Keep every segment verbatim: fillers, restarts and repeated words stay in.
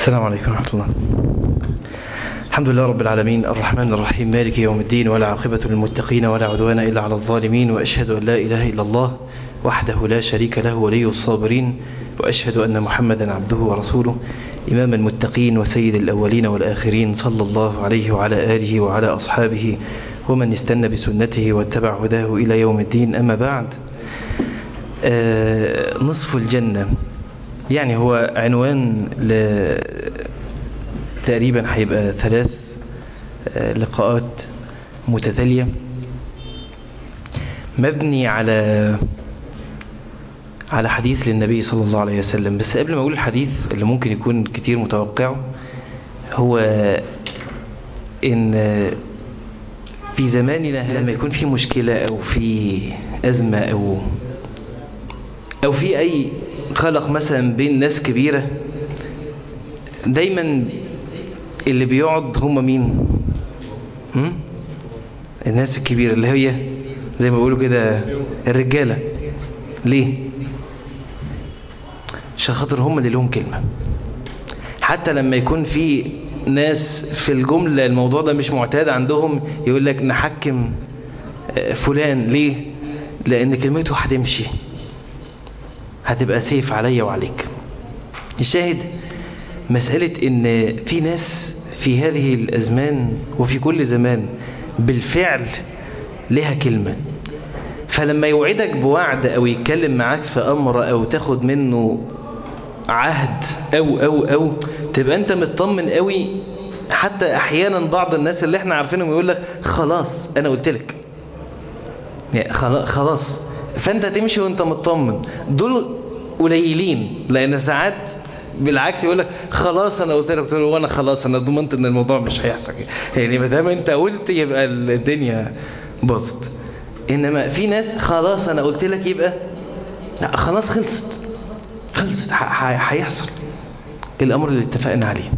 السلام عليكم ورحمة الله. الحمد لله رب العالمين الرحمن الرحيم مالك يوم الدين، ولا عاقبة للمتقين ولا عدوان إلا على الظالمين، وأشهد أن لا إله إلا الله وحده لا شريك له ولي الصابرين، وأشهد أن محمدا عبده ورسوله إمام المتقين وسيد الأولين والآخرين، صلى الله عليه وعلى آله وعلى أصحابه ومن استنى بسنته واتبع هداه إلى يوم الدين. أما بعد، آه نصف الجنة يعني هو عنوان ل... تقريبا هيبقى ثلاث لقاءات متتالية مبني على على حديث للنبي صلى الله عليه وسلم. بس قبل ما أقول الحديث اللي ممكن يكون كتير متوقعه، هو إن في زماننا لما يكون في مشكلة أو في أزمة أو أو في أي خلق مثلا بين ناس كبيرة، دايما اللي بيقعد هم مين؟ هم؟ الناس الكبيرة اللي هي زي ما بيقولوا كده الرجالة. ليه؟ عشان خاطر هم اللي لهم كلمة. حتى لما يكون في ناس في الجملة الموضوع ده مش معتاد عندهم، يقول لك نحكم فلان. ليه؟ لأن كلمته هتمشي، هتبقى سيف عليا وعليك. الشاهد مسألة ان في ناس في هذه الأزمان وفي كل زمان بالفعل لها كلمة، فلما يوعدك بوعد أو يتكلم معاك في أمر أو تاخد منه عهد أو أو أو تبقى أنت مطمن قوي. حتى أحيانا بعض الناس اللي احنا عارفينهم يقول لك خلاص أنا قلت لك، يعني خلاص، فأنت تمشي وأنت مطمن. دول قليلين، لأن ساعات بالعكس يقول لك خلاص انا قلت لك، وانا خلاص انا ضمنت ان الموضوع مش هيحصل، يعني ما دام انت قلت يبقى الدنيا باظت. انما في ناس خلاص انا قلت لك يبقى لا، خلاص خلصت خلصت هيحصل الامر اللي اتفقنا عليه.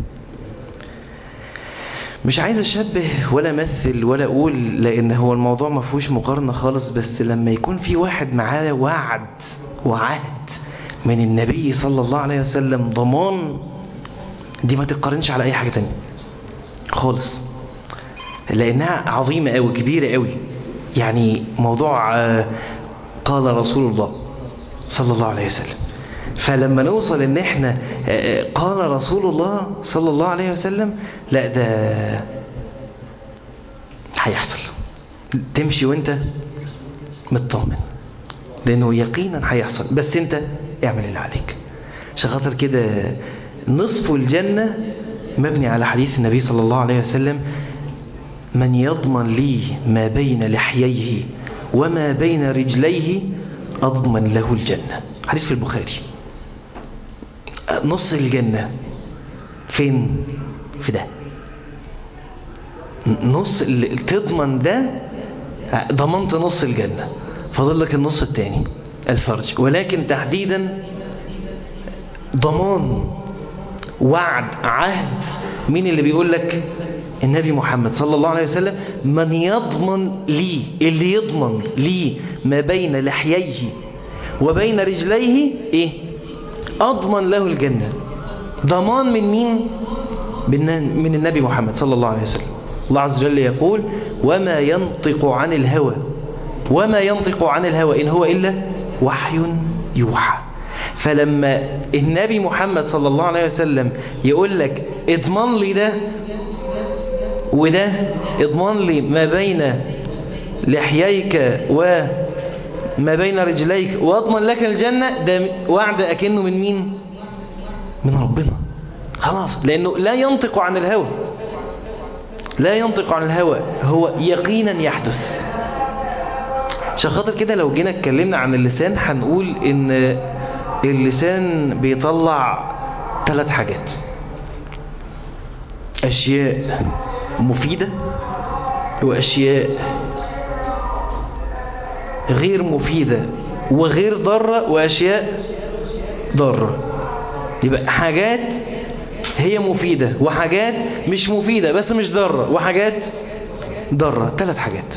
مش عايز اشبه ولا امثل ولا اقول، لان هو الموضوع ما فيهوش مقارنه خالص. بس لما يكون في واحد معاه وعد وعهد من النبي صلى الله عليه وسلم، ضمان، دي ما تقارنش على اي حاجة تانية خالص، لانها عظيمة قوي كبيرة قوي. يعني موضوع قال رسول الله صلى الله عليه وسلم، فلما نوصل ان احنا قال رسول الله صلى الله عليه وسلم، لا ده هيحصل، تمشي وانت مطمن لانه يقينا هيحصل. بس انت اعمل اللي عليك. عشان خاطر كده نصف الجنة مبني على حديث النبي صلى الله عليه وسلم: من يضمن لي ما بين لحييه وما بين رجليه أضمن له الجنة. حديث في البخاري. نص الجنة فين؟ في ده نص اللي تضمن ده، ضمنت نص الجنة، فضل لك النص الثاني الفرج. ولكن تحديدا ضمان، وعد، عهد. مين اللي بيقول لك؟ النبي محمد صلى الله عليه وسلم. من يضمن لي، اللي يضمن لي ما بين لحييه وبين رجليه ايه؟ اضمن له الجنة. ضمان من مين؟ من النبي محمد صلى الله عليه وسلم. الله عز وجل يقول: وما ينطق عن الهوى وما ينطق عن الهوى إن هو إلا وحي يوحى. فلما النبي محمد صلى الله عليه وسلم يقول لك اضمن لي ده وده، اضمن لي ما بين لحييك وما بين رجليك واضمن لك الجنة، ده وعد أكنه من مين؟ من ربنا. خلاص، لأنه لا ينطق عن الهوى، لا ينطق عن الهوى، هو يقينا يحدث. عشان خاطر كده لو جينا اتكلمنا عن اللسان، هنقول ان اللسان بيطلع ثلاث حاجات: اشياء مفيدة، واشياء غير مفيدة وغير ضارة، واشياء ضارة. يبقى حاجات هي مفيدة، وحاجات مش مفيدة بس مش ضارة، وحاجات ضارة. ثلاث حاجات.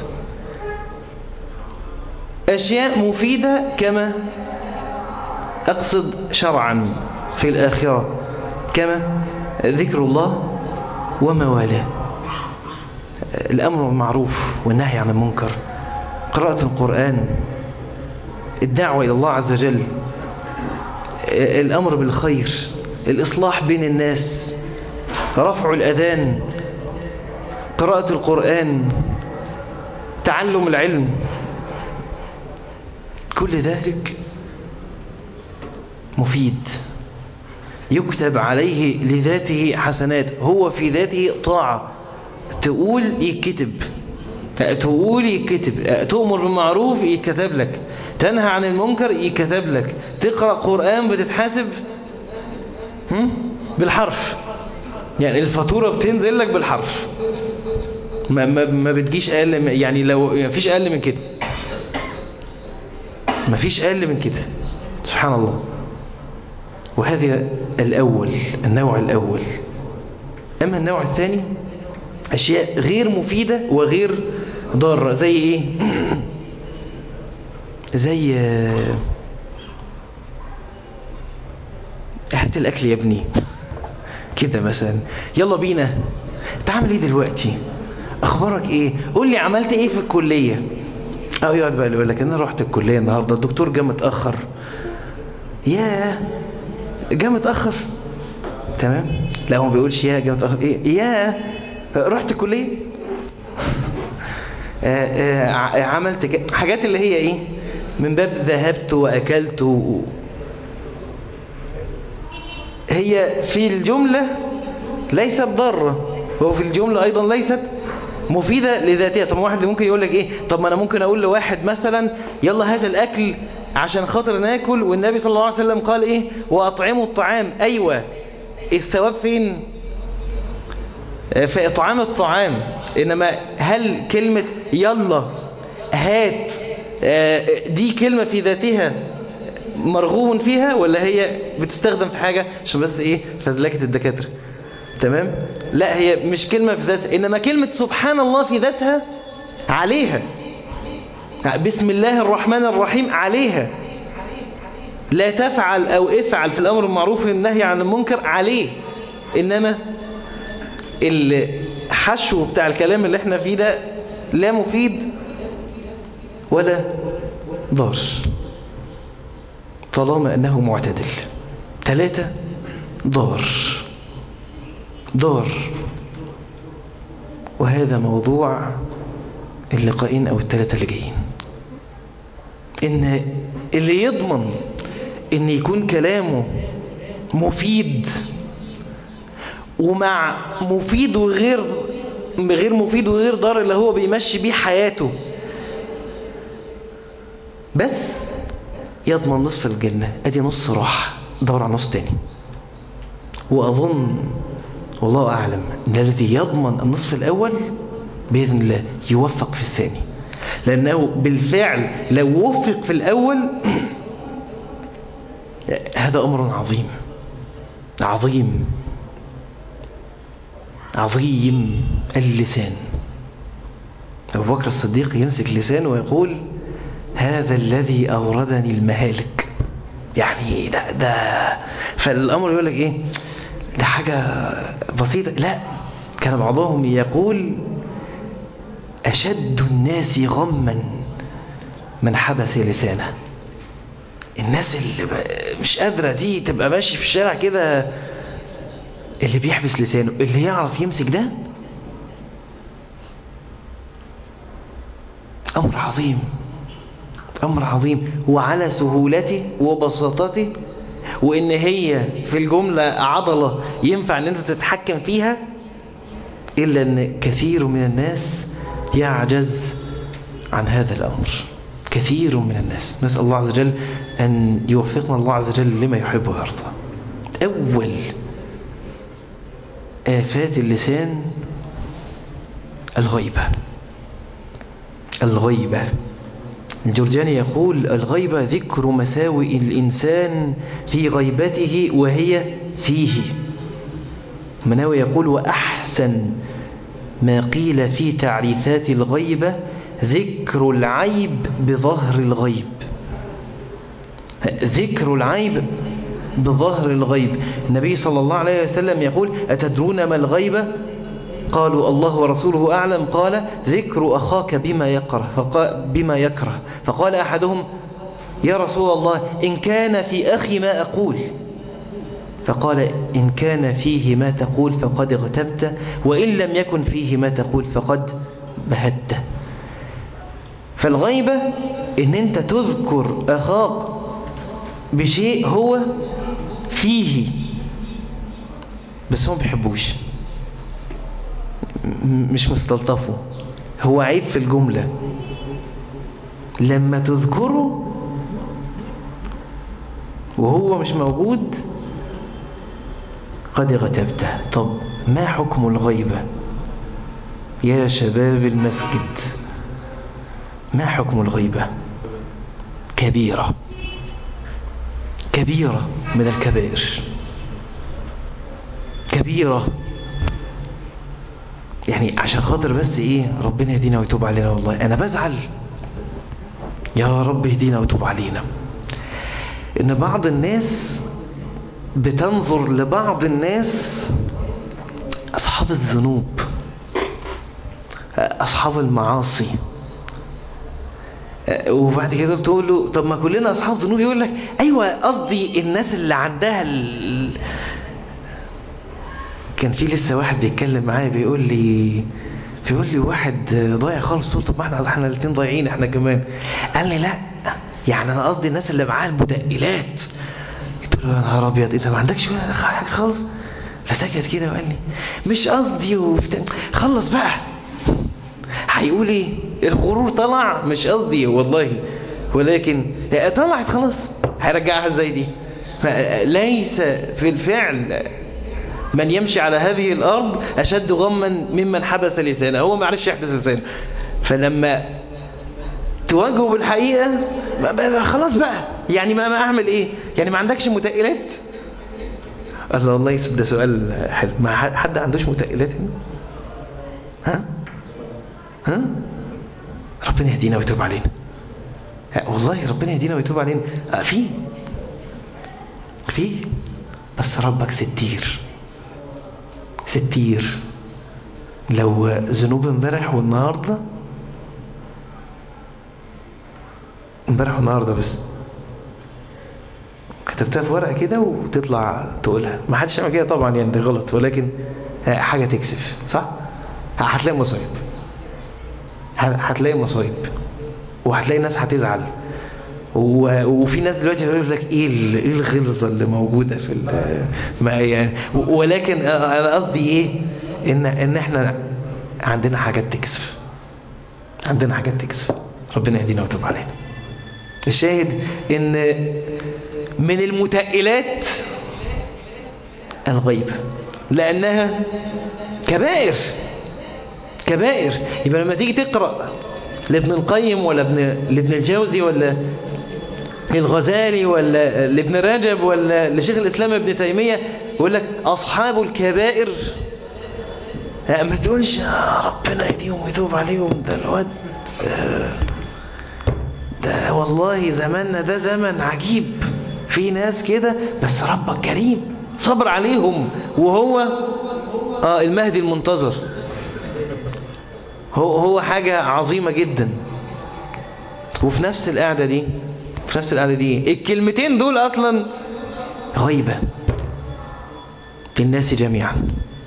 أشياء مفيدة كما أقصد شرعا في الآخرة، كما ذكر الله وما والاه، الأمر بالمعروف والنهي عن المنكر، قراءة القرآن، الدعوة إلى الله عز وجل، الأمر بالخير، الإصلاح بين الناس، رفع الأذان، قراءة القرآن، تعلم العلم، كل ذلك مفيد يكتب عليه لذاته حسنات، هو في ذاته طاعة، تقول يكتب، تقول يكتب، تؤمر بالمعروف يكتب لك، تنهى عن المنكر يكتب لك، تقرأ قرآن بتتحاسب بالحرف، يعني الفاتورة بتنزل لك بالحرف، ما, ما, ما بتجيش أقل، يعني لو ما فيش أقل من كده، ما فيش أقل من كده، سبحان الله. وهذا الأول، النوع الأول. أما النوع الثاني أشياء غير مفيدة وغير ضارة، زي إيه؟ زي هات الأكل يا ابني كده مثلا، يلا بينا، تعمل إيه دلوقتي؟ أخبارك إيه؟ قول لي عملت إيه في الكلية؟ أو يقعد بقى يقول لك أنا رحت الكلية النهاردة، الدكتور جاء متأخر. ياه جاء متأخر، تمام؟ لا هو ما بيقولش يا جاء متأخر، إيه؟ ياه رحت الكلية، آآ آآ عملت ك... حاجات اللي هي إيه؟ من باب ذهبت وأكلت و... هي في الجملة ليست ضارة، وفي الجملة أيضا ليست مفيدة لذاتها. طب واحد ممكن يقول لك إيه؟ طب ما أنا ممكن أقول لواحد مثلا يلا هذا الأكل عشان خاطر ناكل، والنبي صلى الله عليه وسلم قال إيه؟ وأطعموا الطعام. أيوة، الثواب فين؟ في إطعام الطعام. إنما هل كلمة يلا هات دي كلمة في ذاتها مرغوب فيها، ولا هي بتستخدم في حاجة عشان بس إيه فزلكة الدكاترة؟ تمام؟ لا هي مش كلمة في ذاتها، إنما كلمة سبحان الله في ذاتها عليها، بسم الله الرحمن الرحيم عليها، لا تفعل أو افعل في الأمر المعروف والنهي عن المنكر عليه. إنما الحشو بتاع الكلام اللي احنا فيه ده لا مفيد ولا ضار طالما أنه معتدل. ثلاثة، ضار ضار وهذا موضوع اللقاءين أو الثلاثة اللي جايين. إن اللي يضمن إن يكون كلامه مفيد، ومع مفيد وغير غير مفيد وغير ضار اللي هو بيمشي بيه حياته، بس يضمن نصف الجنة. ادي نص راح، دور على نص تاني. واظن والله اعلم ان الذي يضمن النصف الاول باذن الله يوفق في الثاني، لانه بالفعل لو وفق في الاول هذا امر عظيم عظيم عظيم. اللسان، أبو بكر الصديق يمسك لسانه ويقول هذا الذي أوردني المهالك، يعني ده, ده فالأمر يقول لك إيه ده حاجة بسيطة. لا، كان بعضهم يقول أشد الناس غما من حبس لسانه. الناس اللي مش قادرة دي تبقى ماشي في الشارع كده، اللي بيحبس لسانه، اللي يعرف يمسك ده أمر عظيم، أمر عظيم. وعلى سهولته وبساطته، وإن هي في الجملة عضلة ينفع أن أنت تتحكم فيها، إلا أن كثير من الناس يعجز عن هذا الأمر، كثير من الناس. نسأل الله عز وجل أن يوفقنا الله عز وجل لما يحب ويرضى. أول آفات اللسان الغيبة. الغيبة، الجرجاني يقول الغيبة ذكر مساوئ الإنسان في غيبته وهي فيه. مناوي يقول وأحسن ما قيل في تعريفات الغيبة ذكر العيب بظهر الغيب. ذكر العيب بظهر الغيب. النبي صلى الله عليه وسلم يقول أتدرون ما الغيبة؟ قالوا الله ورسوله أعلم. قال ذكر أخاك بما يكره فقال, بما يكره فقال أحدهم يا رسول الله إن كان في أخي ما أقول. فقال إن كان فيه ما تقول فقد اغتبت، وإن لم يكن فيه ما تقول فقد بهت. فالغيبة إن أنت تذكر أخاك بشيء هو فيه بس هو ما بيحبوش، مش مستلطفه، هو عيب في الجملة. لما تذكره وهو مش موجود قد اغتبته. طب ما حكم الغيبة يا شباب المسجد؟ ما حكم الغيبة؟ كبيرة كبيرة من الكبائر، كبيرة. يعني عشان خاطر بس ايه ربنا يهدينا ويتوب علينا. والله انا بزعل يا رب يهدينا ويتوب علينا ان بعض الناس بتنظر لبعض الناس اصحاب الذنوب اصحاب المعاصي، وبعد كده بتقول له طب ما كلنا اصحاب ذنوب، يقول لك ايوه قصدي الناس اللي عندها ال... كان في لسه واحد بيتكلم معايا بيقول لي بيقول لي واحد ضايع خالص. قلت طب ما احنا احنا الاثنين ضايعين احنا كمان. قال لي لا يعني انا قصدي الناس اللي معاها المتقلات. قلت له يا نهار ابيض انت ما عندكش حاجه خالص؟ فسكت كده وقال لي مش قصدي وبت... خلص بقى. هيقول ايه؟ الغرور طلع، مش قصدي والله، ولكن طلعت خلاص، هيرجعها ازاي دي؟ ليس في الفعل من يمشي على هذه الارض اشد غما ممن حبس لسانه. هو ما عرفش يحبس لسانه، فلما تواجهه بالحقيقه خلاص بقى يعني ما, ما اعمل ايه؟ يعني ما عندكش متقلات؟ الله والله ده سؤال حلو. ما حد عندوش متقلات هنا؟ ها ها ربنا يهدينا ويتوب علينا. والله ربنا يهدينا ويتوب علينا. في في بس ربك ستير ستير. لو ذنوب امبارح والنهارده امبارح والنهارده بس كتبتها في ورقه كده وتطلع تقولها، ما حدش يعمل كده طبعا يعني، ده غلط، ولكن حاجه تكسف صح. هتلاقي مصايب، هتلاقي مصايب وهتلاقي ناس هتزعل، وفي ناس دلوقتي هيقول لك ايه ايه الغلظه اللي موجوده في ما يعني. ولكن انا قصدي ايه ان ان احنا عندنا حاجات تكسف، عندنا حاجات تكسف. ربنا يهدينا ويتوب علينا. الشاهد ان من المتقلات الغيبه لانها كبائر كبائر. يبقى لما تيجي تقرأ لابن القيم ولا ابن لابن الجوزي ولا الغزالي ولا لابن رجب ولا لشيخ الإسلام ابن تيمية يقول لك أصحاب الكبائر، ما تقولش ربنا يهديهم ويتوب عليهم ده الواد ده والله زماننا ده زمن عجيب، في ناس كده بس ربك كريم صبر عليهم وهو آه المهدي المنتظر. هو هو حاجة عظيمة جدا. وفي نفس القعدة دي في نفس القعدة دي الكلمتين دول أصلا غيبة في الناس جميعا.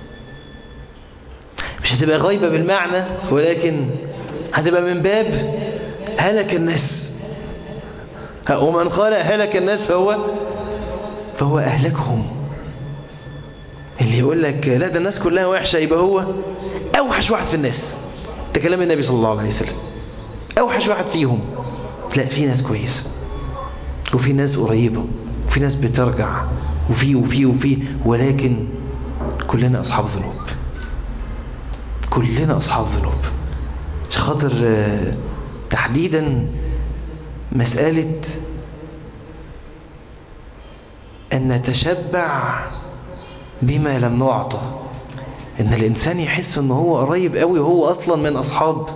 مش هتبقى غيبة بالمعنى، ولكن هتبقى من باب هلك الناس. ومن قال هلك الناس فهو فهو أهلكهم. اللي يقول لك لا ده الناس كلها وحشة يبقى هو أوحش واحد في الناس. ده كلام النبي صلى الله عليه وسلم. أوحش واحد فيهم. لا، في ناس كويسة وفي ناس قريبة وفي ناس بترجع وفي وفي وفي ولكن كلنا أصحاب ذنوب، كلنا أصحاب ذنوب. مش خاطر تحديدا مسألة أن نتشبع بما لم نعطى، ان الانسان يحس ان هو قريب قوي وهو اصلا من اصحاب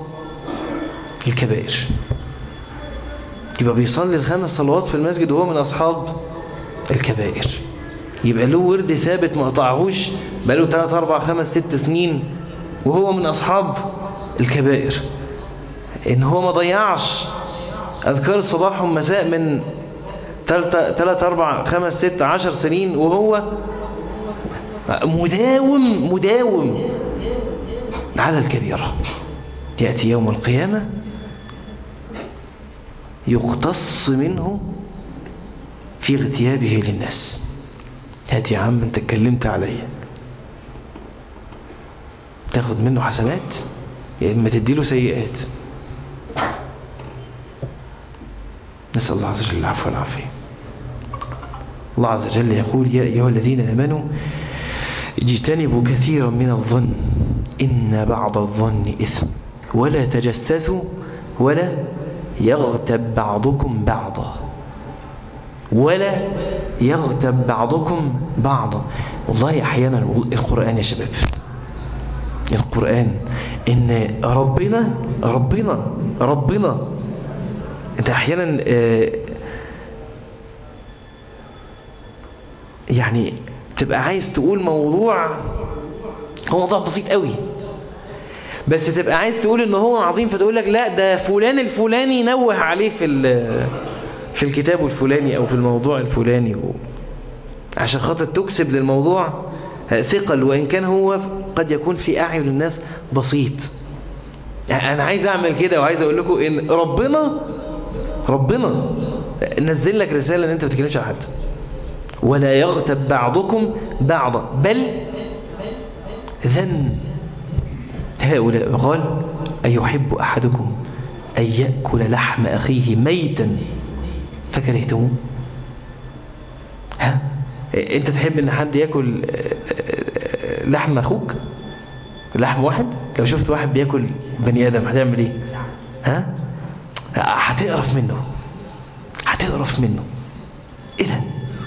الكبائر. يبقى بيصلي الخمس صلوات في المسجد وهو من اصحاب الكبائر. يبقى له ورد ثابت ما قطعهوش بقاله ثلاثة أربعة خمسة ستة سنين وهو من أصحاب الكبائر. إن هو ما ضيعش أذكار الصباح والمساء من ثلاثة أربعة خمسة ستة عشر سنين وهو مداوم مداوم على الكبيرة. يأتي يوم القيامة يقتص منه في اغتيابه للناس. هات يا عم انت اتكلمت عليا، تاخد منه حسنات يا اما تديله سيئات. نسأل الله عز وجل العفو والعافية. الله عز وجل يقول يا أيها الذين آمنوا اجتنبوا كثيرا من الظن إن بعض الظن إثم ولا تجسسوا ولا يغتب بعضكم بعضا ولا يغتب بعضكم بعضا. والله أحيانا القرآن يا شباب، القرآن إن ربنا ربنا ربنا أنت أحيانا يعني تبقى عايز تقول موضوع هو موضوع بسيط قوي بس تبقى عايز تقول إن هو عظيم فتقول لك لا ده فلان الفلاني نوه عليه في في الكتاب الفلاني أو في الموضوع الفلاني و... عشان خاطر تكسب للموضوع ثقل وإن كان هو قد يكون في أعين الناس بسيط. يعني أنا عايز أعمل كده وعايز أقول لكم إن ربنا ربنا نزل لك رسالة إن أنت ما تتكلمش على حد ولا يغتب بعضكم بعضا بل ذن هؤلاء. قال أيحب أحدكم أن يأكل لحم أخيه ميتا فكرهتموه؟ ها أنت تحب أن حد يأكل لحم أخوك لحم واحد؟ لو شفت واحد بيأكل بني آدم هتعمل إيه؟ ها هتقرف منه هتقرف منه. إيه ده؟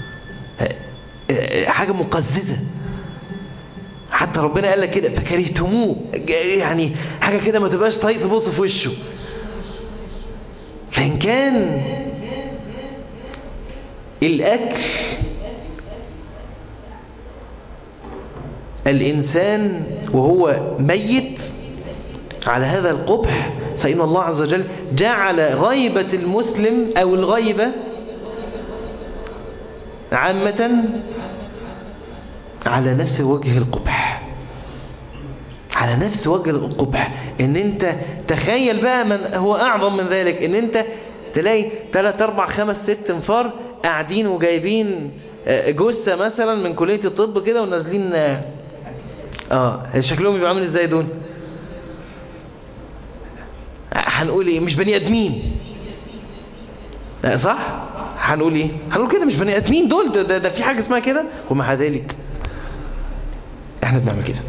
حاجة مقززة. حتى ربنا قال لك كده فكرهتموه، يعني حاجة كده ما تبقاش طايق تبص في وشه. فإن كان الأكل الإنسان وهو ميت على هذا القبح فإن الله عز وجل جعل غيبة المسلم أو الغيبة عامة على نفس وجه القبح على نفس وجه القبح. ان انت تخيل بقى من هو اعظم من ذلك، ان انت تلاقي ثلاثة أربعة خمسة ستة انفار قاعدين وجايبين جثة مثلا من كلية الطب كده ونازلين اه شكلهم يبقى عامل ازاي دول؟ هنقول ايه؟ مش بني ادمين صح؟ هنقول ايه؟ هنقول كده مش بني ادمين دول، ده, ده, ده في حاجة اسمها كده. ومع ذلك احنا بنعمل كده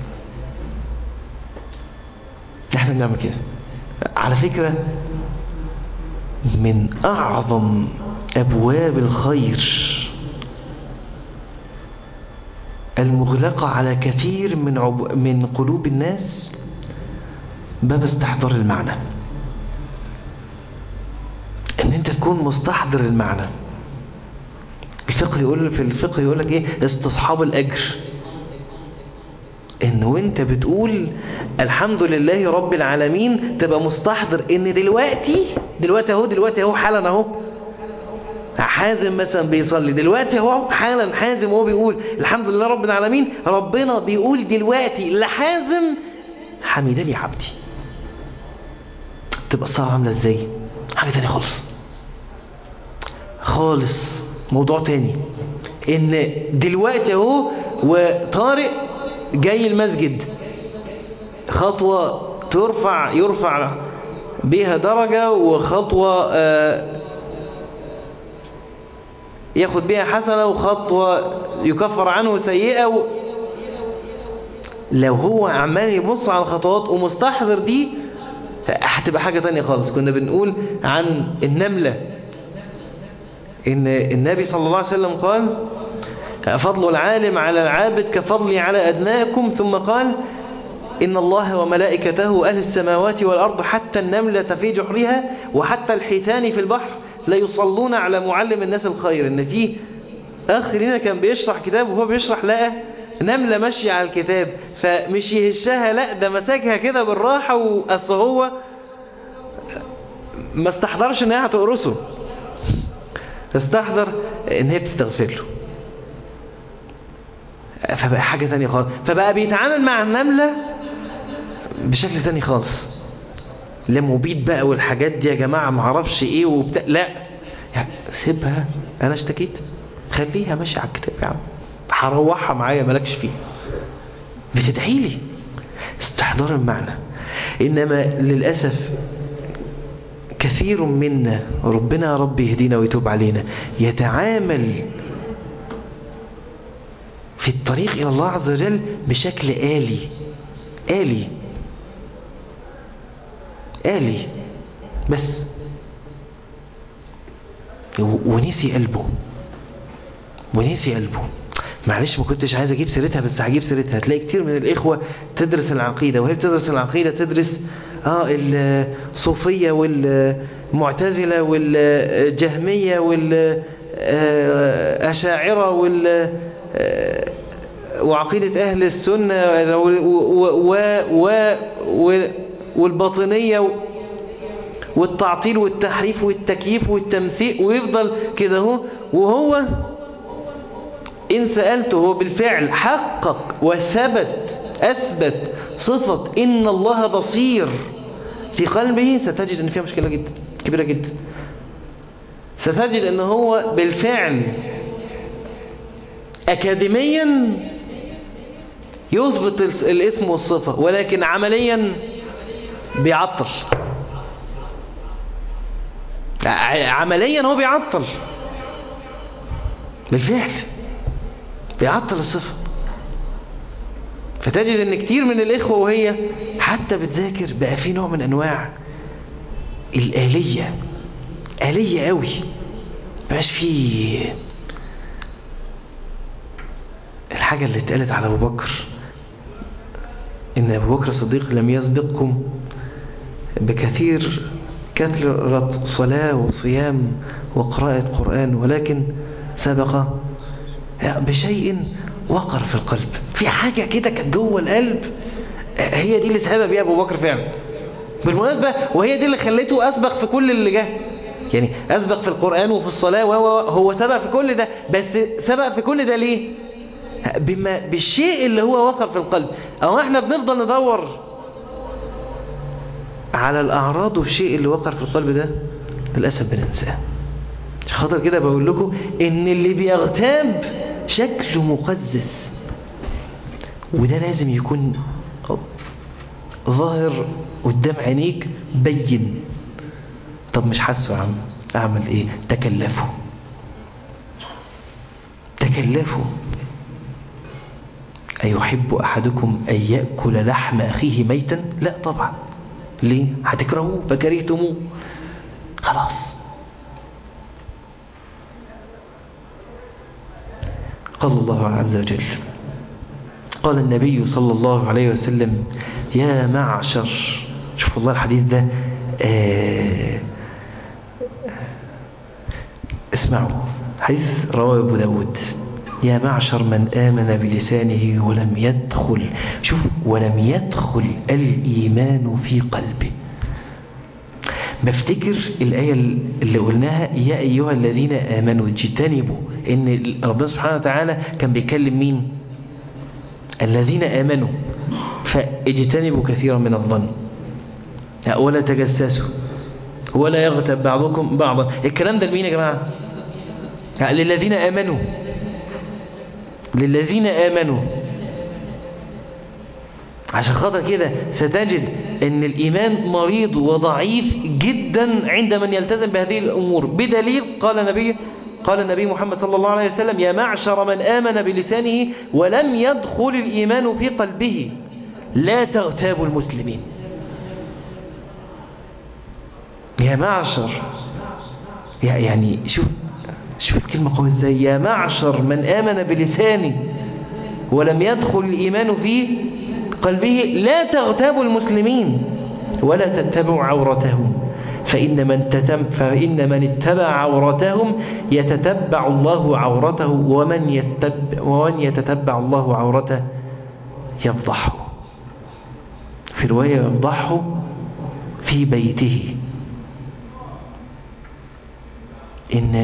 احنا بنعمل كده. على فكرة من اعظم ابواب الخير المغلقة على كثير من عب... من قلوب الناس باب استحضار المعنى. ان انت تكون مستحضر المعنى. الفقه يقول في الفقه يقول لك ايه؟ استصحاب الاجر. ان وانت بتقول الحمد لله رب العالمين تبقى مستحضر ان دلوقتي دلوقتي اهو دلوقتي اهو حالا اهو حازم مثلا بيصلي دلوقتي اهو حالا حازم وهو بيقول الحمد لله رب العالمين ربنا بيقول دلوقتي لحازم حمدني عبدي. تبقى الصلاة عاملة ازاي؟ حاجة تانية خالص خالص موضوع تاني. ان دلوقتي اهو وطارق جاي المسجد خطوة ترفع يرفع بها درجة وخطوة آه ياخد بها حسنة وخطوة يكفر عنه سيئة و... لو هو عمال يبص على الخطوات ومستحضر دي هتبقى حاجة تانية خالص. كنا بنقول عن النملة إن النبي صلى الله عليه وسلم قال فضل العالم على العابد كفضلي على أدناكم، ثم قال إن الله وملائكته أهل السماوات والأرض حتى النملة في جحرها وحتى الحيتان في البحر لا يصلون على معلم الناس الخير. إن فيه أخ لنا كان بيشرح كتاب وهو بيشرح لقى نملة ماشية على الكتاب، فمش يهشها، لا ده مسكها كده بالراحة، وأصل هو ما استحضرش ان هي هتقرصه، استحضر ان هي بتستغفر له، فبقى حاجة تانية خالص، فبقى بيتعامل مع النملة بشكل تاني خالص. لا مبيد بقى والحاجات دي يا جماعة معرفش ايه وبتاع، لا يعني سيبها، انا اشتكيت، خليها ماشية على الكتاب يا عم، هروحها معايا مالكش فيه، بتدعي لي. استحضار المعنى. انما للأسف كثير منا، ربنا يا رب يهدينا ويتوب علينا، يتعامل في الطريق إلى الله عز وجل بشكل آلي آلي آلي بس، ونسي قلبه ونسي قلبه. معلش ما كنتش عايز اجيب سيرتها بس هجيب سيرتها. هتلاقي كتير من الإخوة تدرس العقيدة، وهي بتدرس العقيدة تدرس اه الصوفية والمعتزلة والجهمية والأشاعرة وال وعقيدة أهل السنة والباطنية والتعطيل والتحريف والتكييف والتمثيل، ويفضل كده هو. وهو إن سألته هو بالفعل حقق وثبت أثبت صفة إن الله بصير في قلبه، ستجد أن فيها مشكلة جدا كبيرة جدا. ستجد أن هو بالفعل أكاديميا يثبت الاسم والصفة، ولكن عمليا بيعطل. عمليا هو بيعطل بالفعل، بيعطل الصفة. فتجد ان كتير من الإخوة وهي حتى بتذاكر بقى في نوع من أنواع الآلية، آلية قوي، بقاش في الحاجة اللي اتقالت على أبو بكر، إن أبو بكر الصديق لم يسبقكم بكثير كثرة صلاة وصيام وقراءة قرآن، ولكن سبق بشيء وقر في القلب. في حاجة كده كانت جوه القلب، هي دي اللي سبب بيها أبو بكر فعلا بالمناسبة، وهي دي اللي خليته أسبق في كل اللي جه. يعني أسبق في القرآن وفي الصلاة، وهو هو سبق في كل ده، بس سبق في كل ده ليه؟ بما بالشيء اللي هو وقر في القلب. أو احنا بنفضل ندور على الأعراض والشيء اللي وقر في القلب ده للأسف بننساه. خاطر كده بقول لكم إن اللي بيغتاب شكله مقزز، وده لازم يكون ظاهر قدام عينيك بين. طب مش حاسه يا عم، اعمل ايه؟ تكلفوا تكلفوا. أيحب أحدكم أن يأكل لحم أخيه ميتا؟ لا طبعا. ليه؟ هتكرهوه فكرهتموه، خلاص. قال الله عز وجل، قال النبي صلى الله عليه وسلم: يا معشر، شوف الله الحديث ده، آه اسمعوا، حديث رواه أبو داود: يا معشر من آمن بلسانه ولم يدخل، شوف، ولم يدخل الإيمان في قلبه. بفتكر الآية اللي قلناها: يا أيها الذين آمنوا اجتنبوا، إن ربنا سبحانه وتعالى كان بيكلم مين؟ الذين آمنوا، فاجتنبوا كثيرا من الظن، ولا تجسسوا ولا يغتب بعضكم بعضا. الكلام ده لمين يا جماعة؟ للذين آمنوا، للذين آمنوا. عشان خاطر كده ستجد ان الإيمان مريض وضعيف جدا عند من يلتزم بهذه الأمور، بدليل قال النبي قال النبي محمد صلى الله عليه وسلم: يا معشر من آمن بلسانه ولم يدخل الإيمان في قلبه لا تغتابوا المسلمين. يا معشر، يعني شوف شوف الكلمة قوية ازاي. يا معشر من آمن بلسانه ولم يدخل الإيمان في قلبه لا تغتابوا المسلمين ولا تتبعوا عورتهم فإن من, تتم فإن من اتبع عورتهم يتتبع الله عورته، ومن, يتبع ومن يتتبع الله عورته يفضحه. في رواية يفضحه في بيته. إن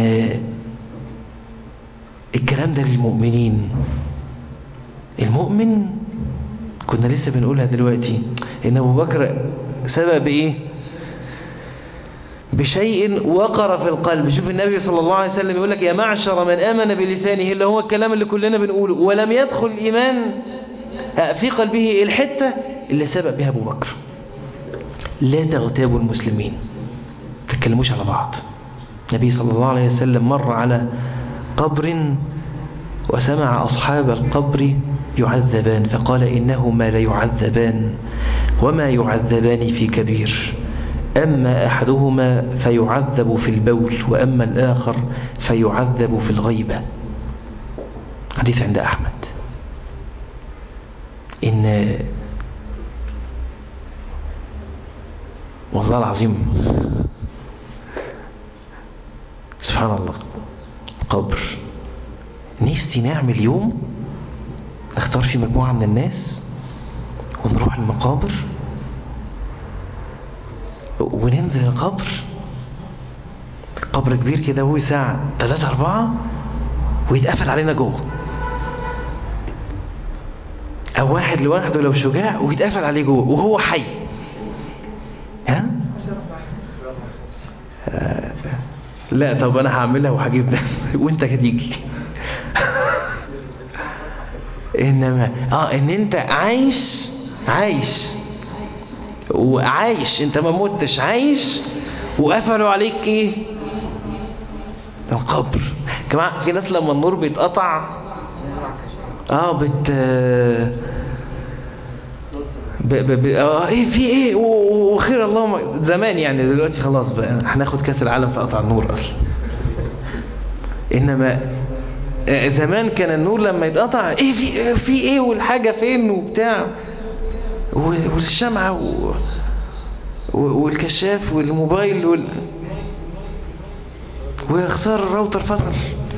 الكلام ده للمؤمنين. المؤمن كنا لسه بنقولها دلوقتي، إن أبو بكر سبب إيه؟ بشيء وقر في القلب. شوف النبي صلى الله عليه وسلم يقول لك يا معشر من آمن بلسانه، اللي هو الكلام اللي كلنا بنقوله، ولم يدخل الإيمان في قلبه، الحتة اللي سبب بها أبو بكر. لا تغتابوا المسلمين، تتكلموش على بعض. النبي صلى الله عليه وسلم مر على قبر وسمع أصحاب القبر يعذبان، فقال إنهما ليعذبان وما يعذبان في كبير، أما أحدهما فيعذب في البول، وأما الآخر فيعذب في الغيبة. حديث عند أحمد. إن والله العظيم سبحان الله قبر، نفسي نعمل يوم نختار فيه مجموعة من الناس ونروح المقابر وننزل القبر. قبر كبير كده هو ساعة ثلاثة أربعة ويتقفل علينا جوه، أو واحد لوحده لو شجاع ويتقفل عليه جوه وهو حي. ها؟ آه لا طب أنا هعملها وهجيب ناس وأنت هتيجي. إنما آه إن أنت عايش عايش وعايش، أنت ما متش، عايش وقفلوا عليك إيه؟ القبر. كمان في ناس لما النور بيتقطع اه بت ب... ب... ب... اه ايه في ايه وخير اللهم. زمان يعني، دلوقتي خلاص بقى هناخد كاس العالم في قطع النور اصلا. انما زمان كان النور لما يتقطع ايه في في ايه والحاجه فين وبتاع، والشمعه و... والكشاف والموبايل وال... ويخسر الراوتر فصل.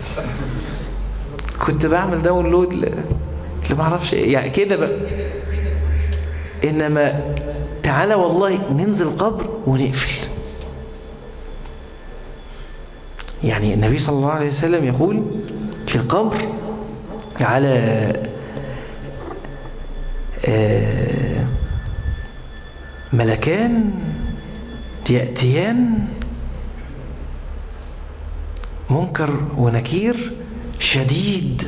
كنت بعمل داونلود ل... ما اعرفش يعني كده بقى. انما تعالى والله ننزل قبر ونقفل. يعني النبي صلى الله عليه وسلم يقول في القبر على ملكان يأتيان منكر ونكير شديد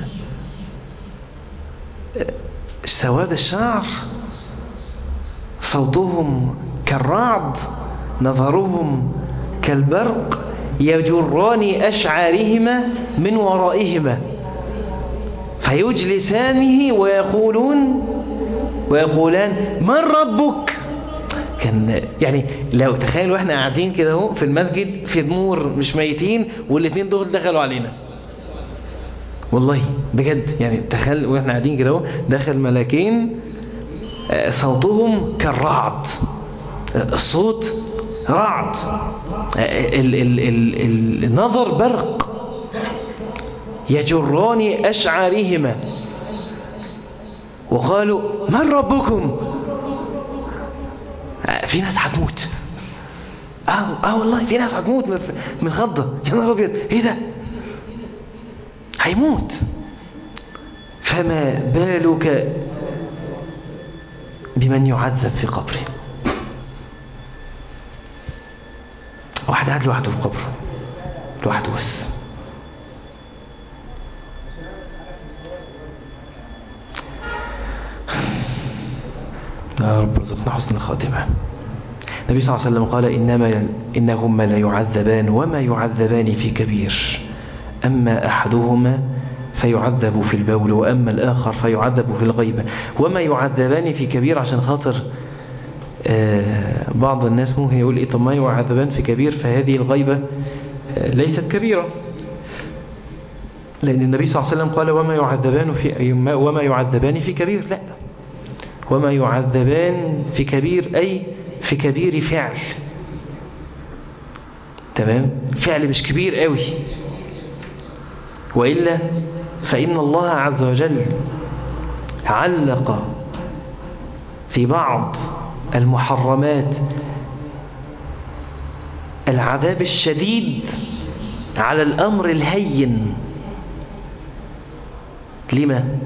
سواد الشعر، صوتهم كالرعد، نظرهم كالبرق، يجران أشعارهما من ورائهما فيجلسانه ويقولون ويقولان من ربك. كان يعني لو تخيل واحنا قاعدين كده اهو في المسجد في نور مش ميتين والاثنين دول دخلوا علينا، والله بجد يعني تخيل واحنا قاعدين كده اهو دخل ملاكين صوتهم كالرعد، الصوت رعد، ال ال ال النظر برق، يجران أشعارهما وقالوا من ربكم. في ناس هتموت، اه اه والله في ناس هتموت من خضة. يا نهار ابيض ايه ده، هيموت. فما بالك بمن يعذب في قبره. واحد قاعد لوحده في قبره لوحده بس. يا رب ارزقنا حسن الخاتمة. النبي صلى الله عليه وسلم قال إنما إنهما لا يعذبان وما يعذبان في كبير، أما أحدهما فيعذب في البول وأما الآخر فيعذب في الغيبة. وما يعذبان في كبير عشان خاطر آه بعض الناس ممكن يقول إيه طب ما يعذبان في كبير فهذه الغيبة آه ليست كبيرة، لأن النبي صلى الله عليه وسلم قال وما يعذبان في وما يعذبان في كبير. لا، وما يعذبان في كبير أي في كبير فعل. تمام، فعل مش كبير قوي، وإلا فإن الله عز وجل علق في بعض المحرمات العذاب الشديد على الأمر الهين. لما؟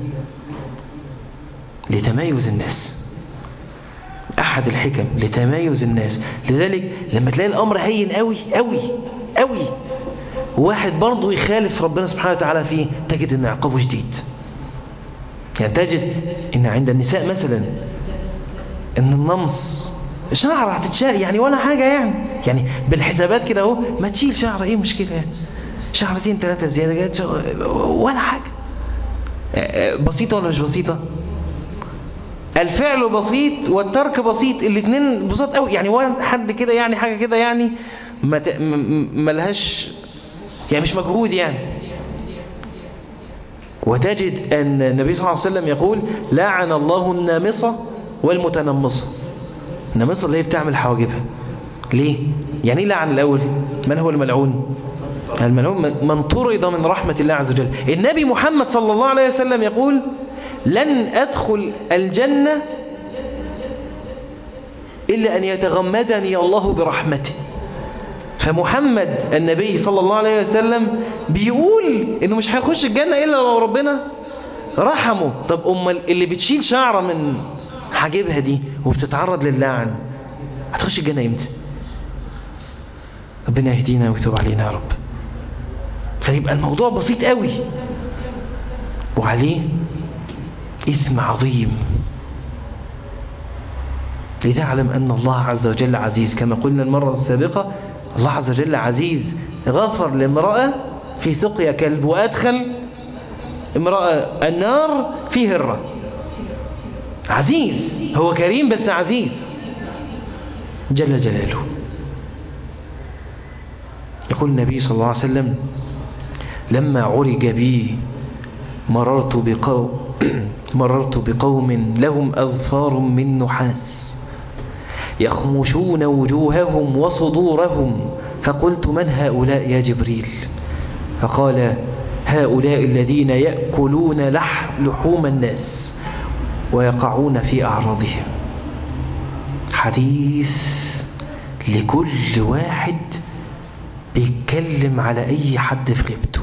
لتمايز الناس، أحد الحكم لتمايز الناس. لذلك لما تلاقي الأمر هين قوي قوي قوي، واحد برضه يخالف ربنا سبحانه وتعالى فيه، تجد أن عقابه شديد. يعني تجد أن عند النساء مثلا أن النمص شعر هتتشال يعني ولا حاجة، يعني يعني بالحسابات كده اهو، ما تشيل شعر، ايه مشكلة يعني، شعرتين ثلاثة زيادة جات ولا حاجة، بسيطة ولا مش بسيطة؟ الفعل بسيط والترك بسيط، الاثنين بسيط قوي، يعني ولا حد كده يعني حاجة كده يعني ما ت... ما لهاش يعني مش مجهود يعني. وتجد أن النبي صلى الله عليه وسلم يقول لعن الله النامصة والمتنمصة. النامصة اللي هي بتعمل حواجبها، ليه؟ يعني لعن الأول، من هو الملعون؟ الملعون من طرد من رحمة الله عز وجل. النبي محمد صلى الله عليه وسلم يقول لن أدخل الجنة إلا أن يتغمدني الله برحمته. فمحمد النبي صلى الله عليه وسلم بيقول إنه مش هيخش الجنة إلا لو ربنا رحمه. طب أمال اللي بتشيل شعرة من حاجبها دي وبتتعرض للعن هتخش الجنة امتى؟ ربنا يهدينا ويتوب علينا يا رب. فيبقى الموضوع بسيط قوي وعليه اسم عظيم، لتعلم أن الله عز وجل عزيز. كما قلنا المرة السابقة، الله عز وجل عزيز، غفر لامرأة في سقيا كلب وأدخل امرأة النار في هرة. عزيز، هو كريم بس عزيز جل جلاله. يقول النبي صلى الله عليه وسلم لما عرج بي مررت بقوم مررت بقوم لهم أظفار من نحاس يخمشون وجوههم وصدورهم، فقلت من هؤلاء يا جبريل؟ فقال هؤلاء الذين يأكلون لحوم الناس ويقعون في أعراضهم. حديث لكل واحد بيتكلم على أي حد في غيبته.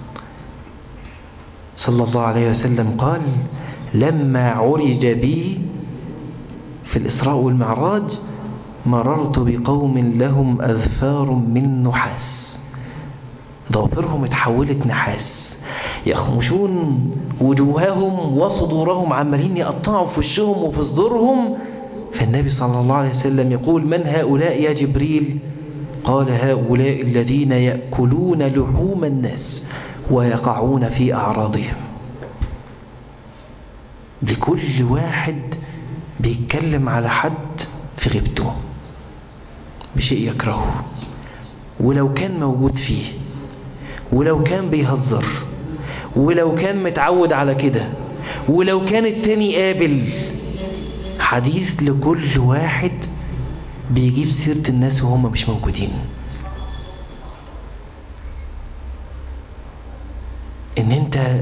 صلى الله عليه وسلم قال لما عرج بي في الإسراء والمعراج مررت بقوم لهم أظفار من نحاس، ضوافرهم اتحولت نحاس، يخمشون وجوههم وصدورهم، عمالين يقطعوا في وشهم وفي صدورهم. فالنبي صلى الله عليه وسلم يقول من هؤلاء يا جبريل؟ قال هؤلاء الذين يأكلون لحوم الناس ويقعون في أعراضهم. لكل واحد بيتكلم على حد في غيبته بشيء يكرهه، ولو كان موجود فيه، ولو كان بيهزر، ولو كان متعود على كده، ولو كان التاني قابل. حديث لكل واحد بيجيب سيرة الناس وهم مش موجودين. ان انت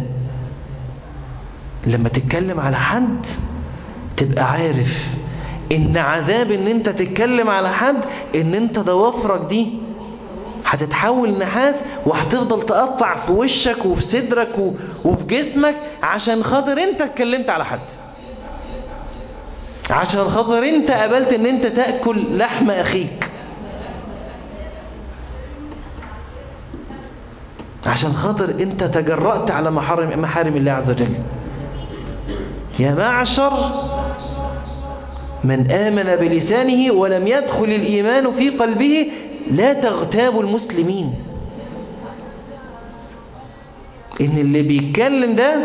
لما تتكلم على حد تبقى عارف ان عذاب ان انت تتكلم على حد ان انت ضوافرك دي هتتحول نحاس وهتفضل تقطع في وشك وفي صدرك وفي جسمك عشان خاطر انت اتكلمت على حد، عشان خاطر انت قبلت ان انت تأكل لحم اخيك، عشان خاطر انت تجرأت على محارم محارم الله عز وجل. يا معشر من آمن بلسانه ولم يدخل الإيمان في قلبه لا تغتابوا المسلمين. إن اللي بيتكلم ده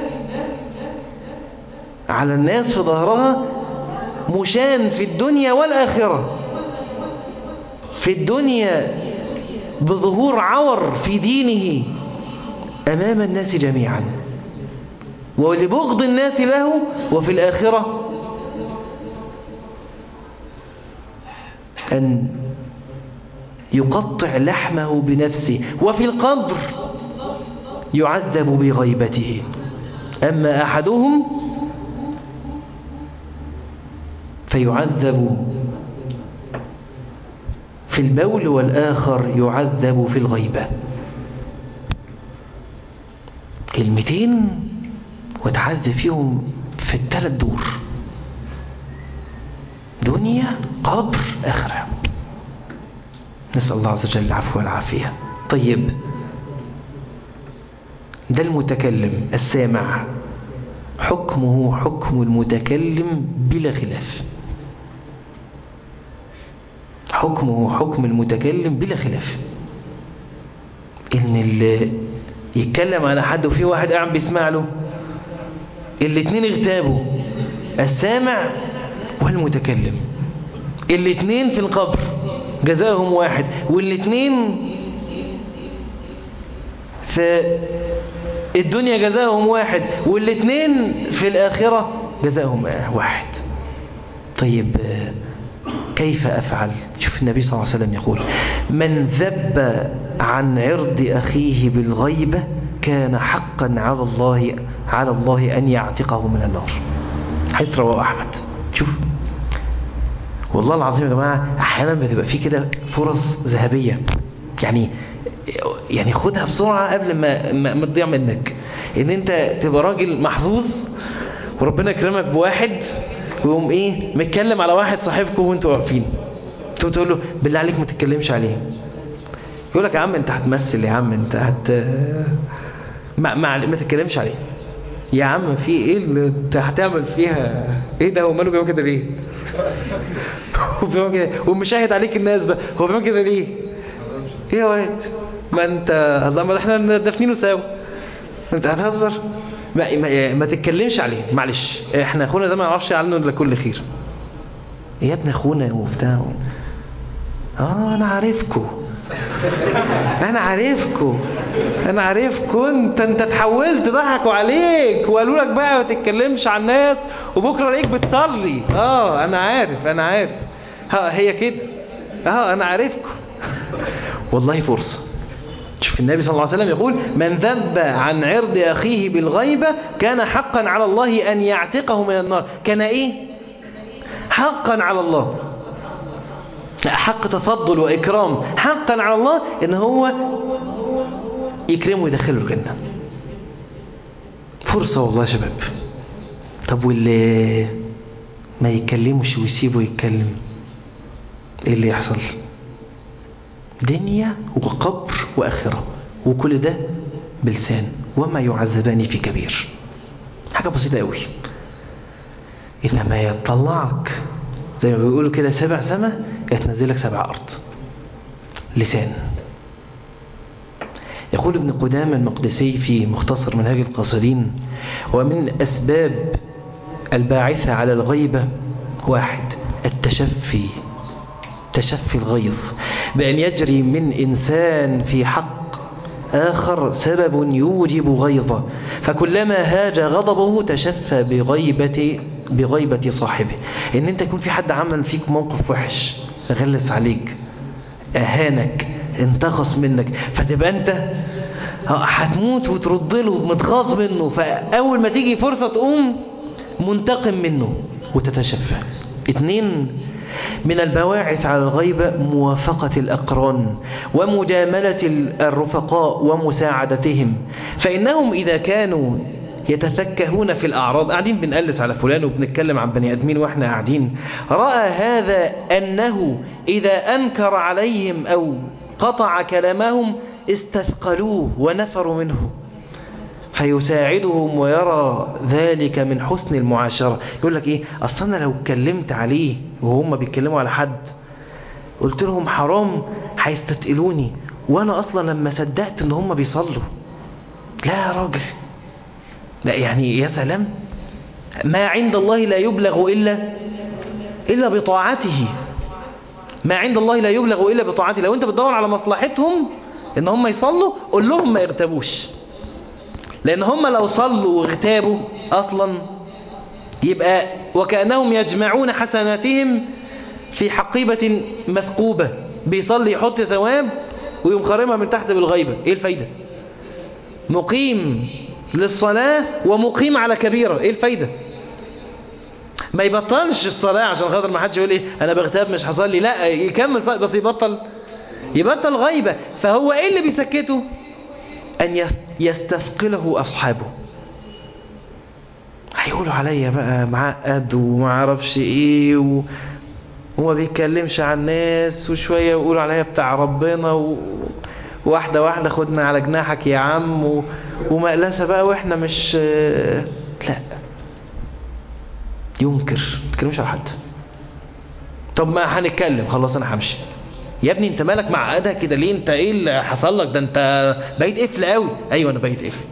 على الناس في ظهرها مشان في الدنيا والآخرة. في الدنيا بظهور عور في دينه أمام الناس جميعا، ولبغض الناس له، وفي الآخرة أن يقطع لحمه بنفسه، وفي القبر يعذب بغيبته. أما أحدهم فيعذب في البول، والآخر يعذب في الغيبة. كلمتين وتعذب فيهم في الثلاث دور: دنيا، قبر، آخرة. نسأل الله عز وجل العفو والعافية. طيب، ده المتكلم السامع، حكمه حكم المتكلم بلا خلاف. حكمه حكم المتكلم بلا خلاف. إن اللي يتكلم على حد وفي واحد قاعد بيسمع له، الاتنين اغتابوا، السامع والمتكلم. الاتنين في القبر جزاهم واحد، والاتنين في الدنيا جزاهم واحد، والاتنين في الآخرة جزاهم واحد. طيب كيف أفعل؟ شوف النبي صلى الله عليه وسلم يقول: من ذب عن عرض أخيه بالغيبة كان حقا على الله على الله أن يعتقه من النار. حديث رواه أحمد. شوف والله العظيم يا جماعة، أحيانا بتبقى فيه كده فرص ذهبية، يعني يعني خدها بسرعة قبل ما ما تضيع منك. إن أنت تبقى راجل محظوظ وربنا يكرمك بواحد ويقوم إيه متكلم على واحد صاحبكم وأنتوا واقفين، تقول له بالله عليك ما تتكلمش عليه. يقول لك يا عم أنت هتمثل، يا عم أنت هت ما ما, ما تتكلمش عليه. يا عم في إيه اللي أنت هتعمل فيها؟ إيه ده؟ هو ماله بيعمل كده ليه؟ هو بيعمل كده ومشاهد عليك الناس بقى، هو بيعمل كده ليه؟ ايه يا واد؟ ما انت الله، ما احنا دافنينه سوا، انت هتهزر؟ ما, ما, ما تتكلمش عليه، معلش احنا اخونا ده ما نعرفش عنه الا كل خير. ايه يا ابن اخونا وبتاع؟ اه انا عارفكم انا عارفكم انا عارفكم انت انت اتحولت، ضحكوا عليك وقالوا لك بقى ما تتكلمش عن الناس، وبكره عليك بتصلي. اه انا عارف انا عارف ها هي كده، اه انا عارفكم. والله فرصة. شوف النبي صلى الله عليه وسلم يقول: من ذب عن عرض أخيه بالغيبة كان حقا على الله أن يعتقه من النار. كان إيه؟ حقا على الله، حق تفضل وإكرام، حقا على الله إن هو يكرمه ويدخله الجنة. فرصة والله يا شباب. طب واللي ما يكلمش ويسيبه يتكلم، إيه اللي يحصل؟ دنيا وقبر وآخرة، وكل ده بلسان. وما يعذبان في كبير. حاجة بسيطة قوي. إذا ما يطلعك زي ما بيقولوا كده سبع سما، يتنزلك سبع أرض. لسان. يقول ابن قدامة المقدسي في مختصر منهاج القاصدين: ومن أسباب الباعثة على الغيبة: واحد، التشفي، تشفي الغيظ، بأن يجري من إنسان في حق آخر سبب يوجب غيظه، فكلما هاج غضبه تشفى بغيبة بغيبة صاحبه. إن أنت يكون في حد عمل فيك موقف وحش، غلس عليك، أهانك، انتقص منك، فتبقى أنت هتموت وترد له متغاظ منه، فأول ما تيجي فرصة تقوم منتقم منه وتتشفى. اثنين، من البواعث على الغيبة موافقة الأقران ومجاملة الرفقاء ومساعدتهم، فإنهم إذا كانوا يتفكهون في الأعراض، قاعدين بنقلس على فلان وبنتكلم عن بني آدمين وإحنا قاعدين، رأى هذا أنه إذا أنكر عليهم أو قطع كلامهم استثقلوه ونفروا منه، فيساعدهم ويرى ذلك من حسن المعاشرة. يقول لك إيه؟ أصلا أنا لو اتكلمت عليه وهم بيتكلموا على حد قلت لهم حرام هيستثقلوني، وأنا أصلا لما صدقت إن هم بيصلوا. لا يا راجل، لا يعني يا سلام، ما عند الله لا يبلغ إلا إلا بطاعته. ما عند الله لا يبلغ إلا بطاعته. لو أنت بتدور على مصلحتهم إن هم يصلوا، قول لهم ما يغتابوش، لأن هم لو صلوا واغتابوا أصلا يبقى وكأنهم يجمعون حسناتهم في حقيبة مثقوبة، بيصلي يحط ثواب ويقوم خارمها من تحت بالغيبة. ايه الفايدة؟ مقيم للصلاة ومقيم على كبيرة، ايه الفايدة؟ ما يبطلش الصلاة عشان خاطر ما حدش يقول ايه انا بغتاب مش هصلي، لا يكمل بس يبطل يبطل غيبة. فهو ايه اللي بيسكته؟ ان يستثقله اصحابه، هيقولوا عليا بقى معقد وما عرفش ايه و... وما بيتكلمش عن الناس، وشوية يقولوا عليا بتاع ربنا و... واحدة واحدة خدنا على جناحك يا عم و... ومقلسة بقى واحنا مش لا، ينكر ما تتكلمش على حد. طب ما هنتكلم خلاص انا همشي. يا ابني انت مالك معقدها كده ليه؟ انت ايه اللي حصل لك؟ ده انت بقيت قفل قوي. ايوه انا بقيت قفل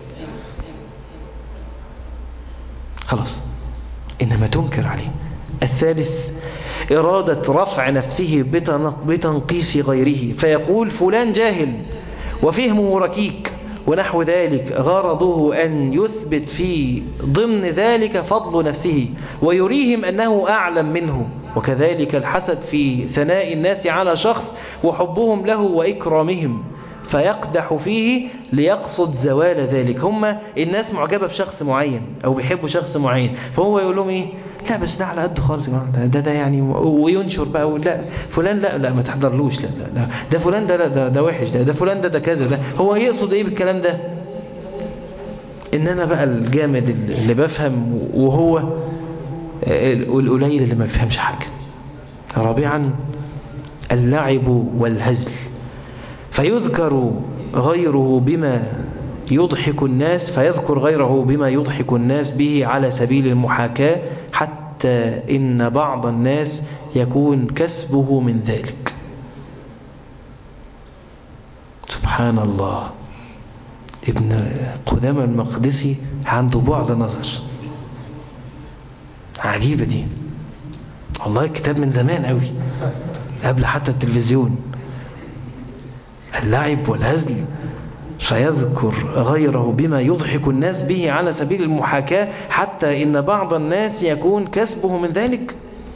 خلاص، انما تنكر عليه. الثالث إرادة رفع نفسه بتنقيص غيره، فيقول فلان جاهل وفهمه ركيك ونحو ذلك، غرضه أن يثبت في ضمن ذلك فضل نفسه ويريهم أنه أعلم منه. وكذلك الحسد في ثناء الناس على شخص وحبهم له وإكرامهم، فيقدح فيه ليقصد زوال ذلك. هم الناس معجبة بشخص معين أو بيحبوا شخص معين، فهو يقول لهم إيه؟ لا بس ده على قده خالص يا جماعه، ده ده يعني، وينشر بقى لا فلان لا لا ما تحضرلوش، لا لا لا ده فلان ده لا ده ده وحش، ده ده فلان ده ده كذا. لا هو يقصد ايه بالكلام ده؟ ان انا بقى الجامد اللي بفهم وهو القليل اللي ما بيفهمش حاجه. رابعا اللعب والهزل، فيذكر غيره بما يضحك الناس فيذكر غيره بما يضحك الناس به على سبيل المحاكاة، حتى إن بعض الناس يكون كسبه من ذلك. سبحان الله. ابن قدامى المقدسي عنده بعد نظر عجيبة دي والله، كتاب من زمان قوي قبل حتى التلفزيون. اللعب والهزل فيذكر غيره بما يضحك الناس به على سبيل المحاكاة، حتى إن بعض الناس يكون كسبه من ذلك.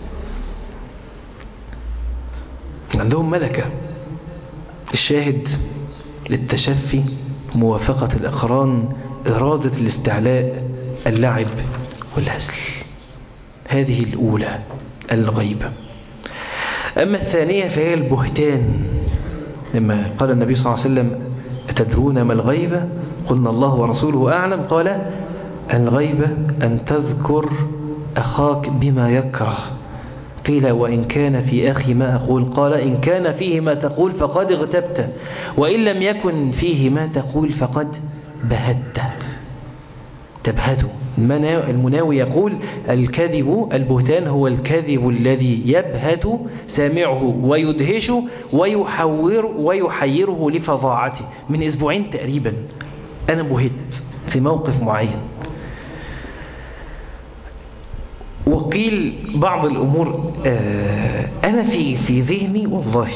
عندهم ملكة. الشاهد للتشفي موافقة الأقران، إرادة الاستعلاء، اللعب والهزل. هذه الأولى الغيبة. أما الثانية فهي البهتان، لما قال النبي صلى الله عليه وسلم أتدرون ما الغيبة؟ قلنا الله ورسوله أعلم. قال الغيبة أن تذكر أخاك بما يكره. قيل وإن كان في أخي ما أقول؟ قال إن كان فيه ما تقول فقد اغتبت، وإن لم يكن فيه ما تقول فقد بهت. تبهته. المناوي يقول الكذب البهتان هو الكذب الذي يبهت سامعه ويدهشه ويحور ويحيره لفظاعته. من أسبوعين تقريبا أنا بهت في موقف معين، وقيل بعض الأمور أنا في في ذهني والله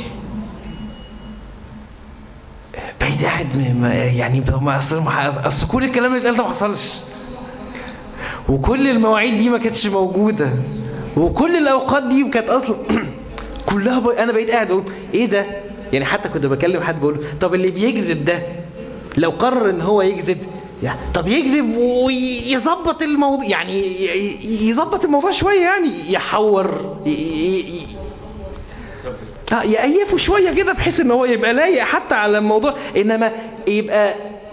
بعيد قاعد يعني أصل كل الكلام اللي قال ده ما حصلش، وكل المواعيد دي ما كانتش موجودة، وكل الأوقات دي كانت أصلا كلها ب... أنا بقيت قاعد أقول إيه ده؟ يعني حتى كنت بكلم حد بقول طب اللي بيكذب ده لو قرر إن هو يكذب يعني طب يكذب ويظبط الموضوع، يعني يظبط الموضوع شوية، يعني يحور ي... ي... اه يقيفه شوية كده بحيث إن هو يبقى لايق حتى على الموضوع، إنما يبقى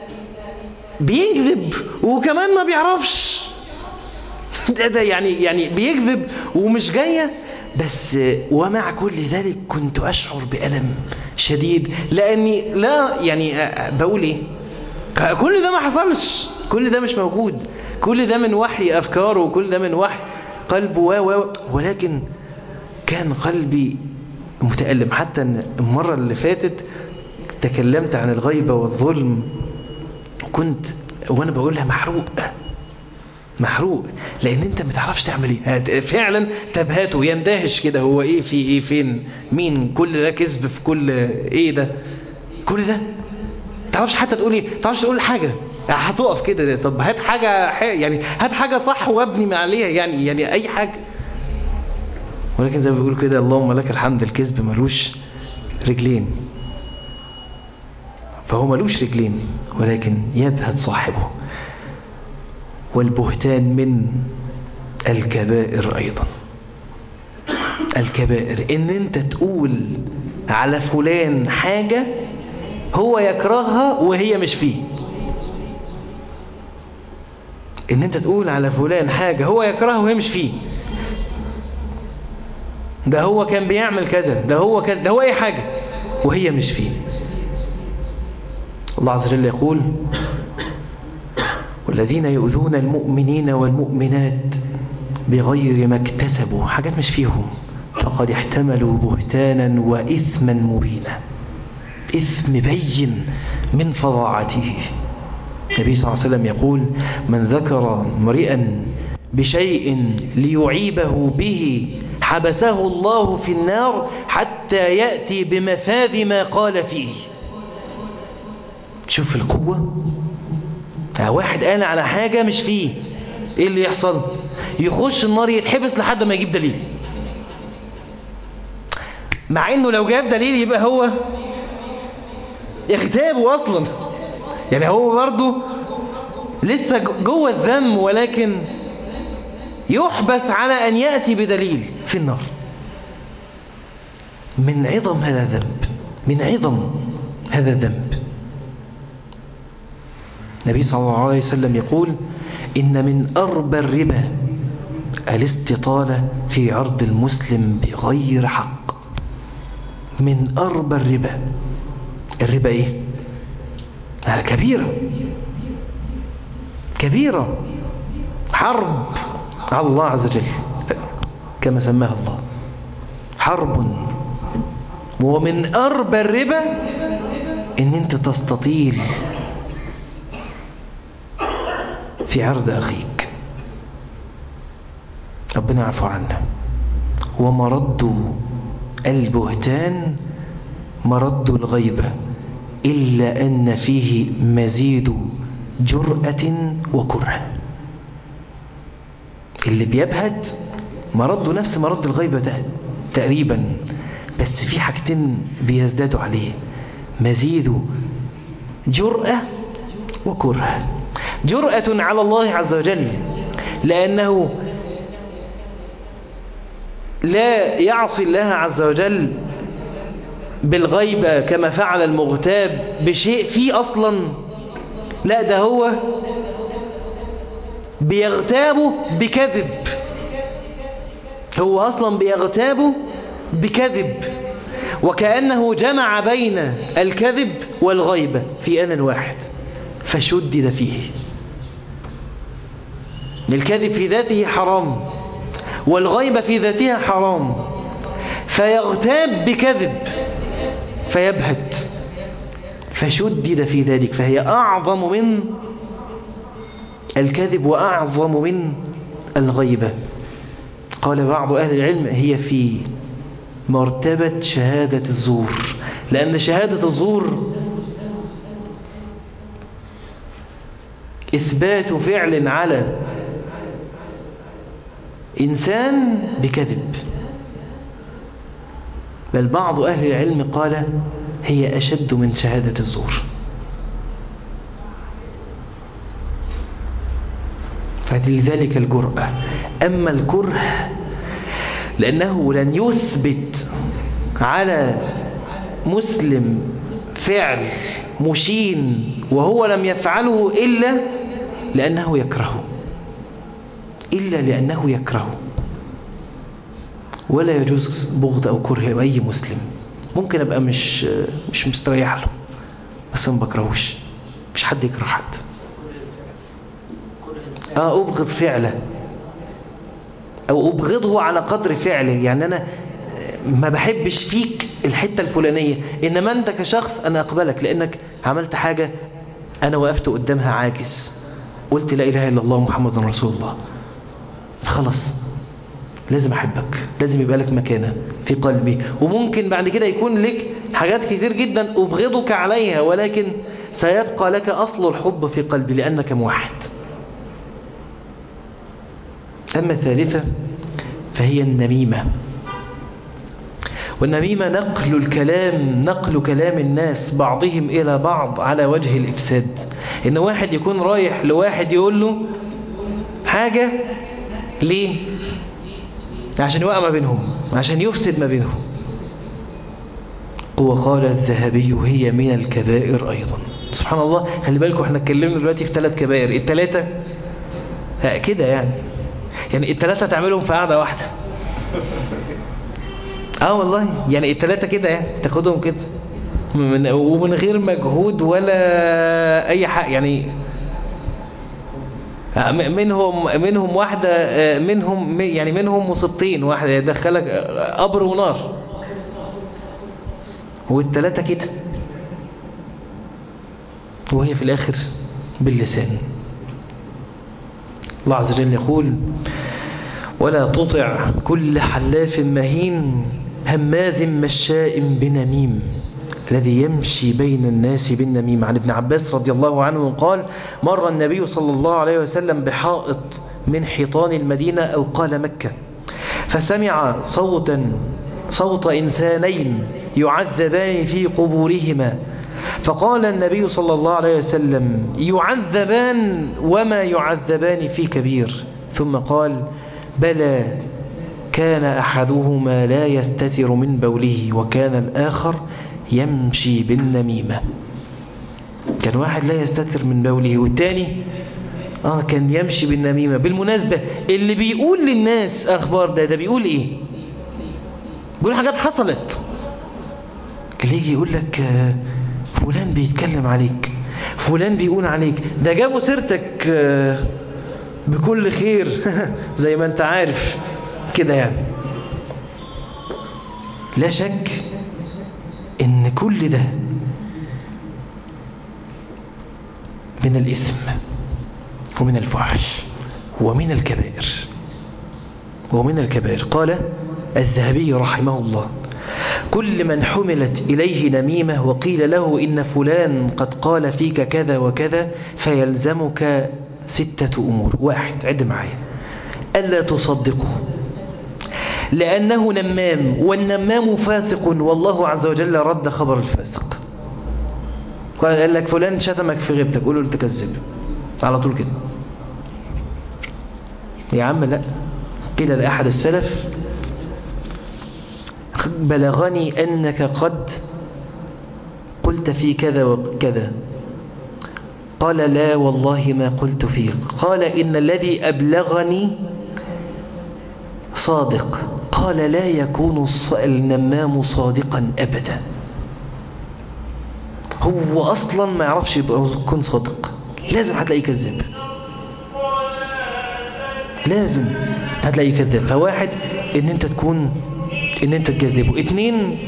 بيكذب وكمان ما بيعرفش ده, ده يعني يعني بيكذب ومش جاية بس. ومع كل ذلك كنت أشعر بألم شديد، لأني لا يعني بقول إيه كل ده ما حصلش، كل ده مش موجود، كل ده من وحي أفكاره وكل ده من وحي قلبه و ولكن كان قلبي متألم. حتى المرة اللي فاتت تكلمت عن الغيبة والظلم، كنت وانا بقولها محروق محروق، لان انت ما تعرفش تعمل ايه فعلا. تبهاته يندهش كده، هو ايه في ايه فين مين، كل ده كذب في كل ايه ده، كل ده تعرفش حتى تقول ايه، تعرفش تقول حاجه، هتقف كده طب هات حاجه يعني هات حاجه صح وابني عليها، يعني يعني اي حاجه. ولكن زي ما بيقول كده اللهم لك الحمد، الكذب ملوش رجلين، فهو ملوش رجلين ولكن يبهت صاحبه. والبهتان من الكبائر أيضا. الكبائر إن أنت تقول على فلان حاجة هو يكرهها وهي مش فيه. إن أنت تقول على فلان حاجة هو يكرهها وهي مش فيه. ده هو كان بيعمل كذا، ده هو كذا، ده هو أي حاجة وهي مش فيه. الله عز وجل يقول: والذين يؤذون المؤمنين والمؤمنات بغير ما اكتسبوا، حاجات مش فيهم، فقد احتملوا بهتانا وإثما مبينا. إثم بين من فظاعته. النبي صلى الله عليه وسلم يقول: من ذكر امرئا بشيء ليعيبه به حبسه الله في النار حتى يأتي بمثاب ما قال فيه. شوف القوة. واحد قال على حاجة مش فيه، ايه اللي يحصل؟ يخش النار يتحبس لحد ما يجيب دليل، مع انه لو جاب دليل يبقى هو اغتابه اصلا، يعني هو برضه لسه جوه الذنب، ولكن يحبس على ان يأتي بدليل في النار. من عظم هذا الذنب، من عظم هذا الذنب. النبي صلى الله عليه وسلم يقول: إن من أربى الربا الاستطالة في عرض المسلم بغير حق. من أربى الربا. الربا إيه؟ آه كبيرة كبيرة، حرب على الله عز وجل كما سماها الله، حرب. ومن أربى الربا إن أنت تستطيل في عرض أخيك. ربنا يعفو عنا. ومرد البهتان مرد الغيبة، إلا أن فيه مزيد جرأة وكره. اللي بيبهت مرده نفس مرد الغيبة ده تقريبا، بس في حاجتين بيزدادوا عليه: مزيد جرأة وكره. جرأة على الله عز وجل، لأنه لا يعصي الله عز وجل بالغيبة كما فعل المغتاب بشيء فيه أصلا، لا ده هو بيغتابه بكذب. هو أصلا بيغتابه بكذب، وكأنه جمع بين الكذب والغيبة في آن واحد فشدد فيه. الكذب في ذاته حرام والغيبة في ذاتها حرام، فيغتاب بكذب فيبهت فشدد في ذلك، فهي أعظم من الكذب وأعظم من الغيبة. قال بعض أهل العلم: هي في مرتبة شهادة الزور، لأن شهادة الزور إثبات فعل على إنسان بكذب، بل بعض أهل العلم قال هي أشد من شهادة الزور. فلذلك الجرأة. أما الكره لأنه لن يثبت على مسلم فعل مشين وهو لم يفعله إلا لأنه يكرهه، إلا لأنه يكرهه. ولا يجوز بغض أو كره أي مسلم. ممكن أبقى مش مش مستريح له بس ما بكرهوش. مش حد يكره حد. آه أبغض فعله أو أبغضه على قدر فعله، يعني أنا ما بحبش فيك الحتة الفلانية، إنما أنت كشخص أنا أقبلك لأنك عملت حاجة أنا وقفت قدامها عاجز، قلت لا إله إلا الله محمد رسول الله، خلاص لازم أحبك، لازم يبقى لك مكانة في قلبي. وممكن بعد كده يكون لك حاجات كتير جدا أبغضك عليها، ولكن سيبقى لك أصل الحب في قلبي لأنك موحد. أما الثالثة فهي النميمة. والنميمة نقل الكلام نقل كلام الناس بعضهم إلى بعض على وجه الإفساد. إن واحد يكون رايح لواحد يقول له حاجة ليه؟ عشان يوقع ما بينهم، عشان يفسد ما بينهم. وقال الذهبي هي من الكبائر أيضا. سبحان الله، خلي بالكم احنا اتكلمنا دلوقتي في ثلاث كبائر، الثلاثة كده يعني يعني الثلاثة تعملهم في قعدة واحدة. اه والله يعني الثلاثة كده يعني تاخدهم كده من ومن غير مجهود ولا أي حاجة يعني. منهم منهم واحدة منهم يعني منهم مصيبتين، واحدة يدخلك قبر ونار، والثلاثة كده، وهي في الآخر باللسان. الله عز وجل يقول ولا تطع كل حلاف مهين هماز مشاء بنميم الذي يمشي بين الناس بالنميم. عن ابن عباس رضي الله عنه قال مر النبي صلى الله عليه وسلم بحائط من حيطان المدينة أو قال مكة، فسمع صوتا صوت إنسانين يعذبان في قبورهما، فقال النبي صلى الله عليه وسلم يعذبان وما يعذبان في كبير، ثم قال بلى كان أحدهما لا يستتر من بوله وكان الآخر يمشي بالنميمة. كان واحد لا يستتر من بوله والتاني آه كان يمشي بالنميمة. بالمناسبة اللي بيقول للناس أخبار ده ده بيقول إيه؟ بيقول حاجات حصلت. اللي يجي يقول لك فلان بيتكلم عليك، فلان بيقول عليك، ده جابوا سيرتك بكل خير زي ما انت عارف كده يعني. لا شك ان كل ده من الإثم ومن الفحش ومن الكبائر ومن الكبائر. قال الذهبي رحمه الله كل من حملت إليه نميمة وقيل له إن فلان قد قال فيك كذا وكذا فيلزمك ستة أمور. واحد، عد معايا، ألا تصدقه لأنه نمام، والنمام فاسق والله عز وجل رد خبر الفاسق. قال لك فلان شتمك في غيبتك، قوله له تكذب على طول كده يا عم. لا، قيل لأحد السلف بلغني أنك قد قلت في كذا وكذا، قال لا والله ما قلت فيه. قال إن الذي أبلغني صادق. قال لا يكون النمام صادقا أبدا، هو أصلا ما يعرفش يكون صادق، لازم هتلاقيه كذاب، لازم هتلاقيه كذاب. فواحد ان انت تكون ان انت تكذبه. اتنين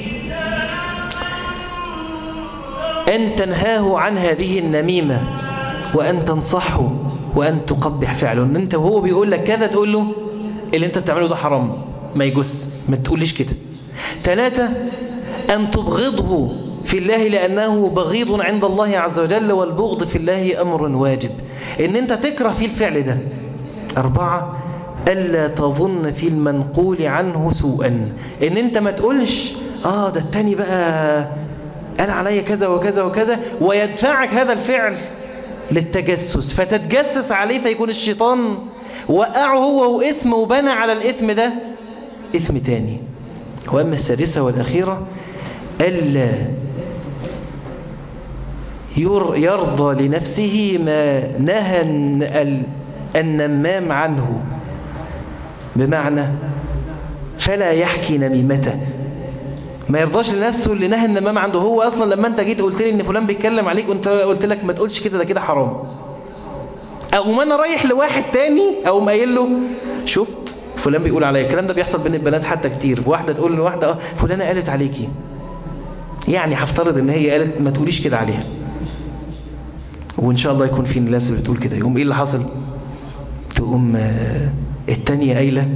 ان تنهاه عن هذه النميمة وان تنصحه وان تقبح فعله. ان انت وهو بيقول لك كذا تقول له اللي انت بتعمله ده حرام ما يجوز، ما تقوليش كده. ثلاثة ان تبغضه في الله لأنه بغيض عند الله عز وجل، والبغض في الله أمر واجب، إن أنت تكره في الفعل ده. أربعة ألا تظن في المنقول عنه سوءا، إن أنت ما تقولش آه ده التاني بقى قال علي كذا وكذا وكذا، ويدفعك هذا الفعل للتجسس فتتجسس عليه، فيكون الشيطان وقعه هو وإثم وبنى على الإثم ده إثم تاني. وأما السادسة والأخيرة ألا يرضى لنفسه ما نهى النمام عنه، بمعنى فلا يحكي نميمته، ما يرضاش لنفسه اللي نهى النمام عنده. هو أصلا لما أنت جيت قلت لي إن فلان بيتكلم عليك وأنت قلت لك ما تقولش كده، ده كده حرام. أو ما أنا رايح لواحد تاني أو ما قايل له شفت فلان بيقول عليا. الكلام ده بيحصل بين البنات حتى كتير، واحدة تقول لواحدة اه فلانة قالت عليكي، يعني هفترض ان هي قالت ما تقوليش كده عليها، وان شاء الله يكون في ناس بتقول كده. يقوم ايه اللي حصل؟ تقوم آه التانية قايلة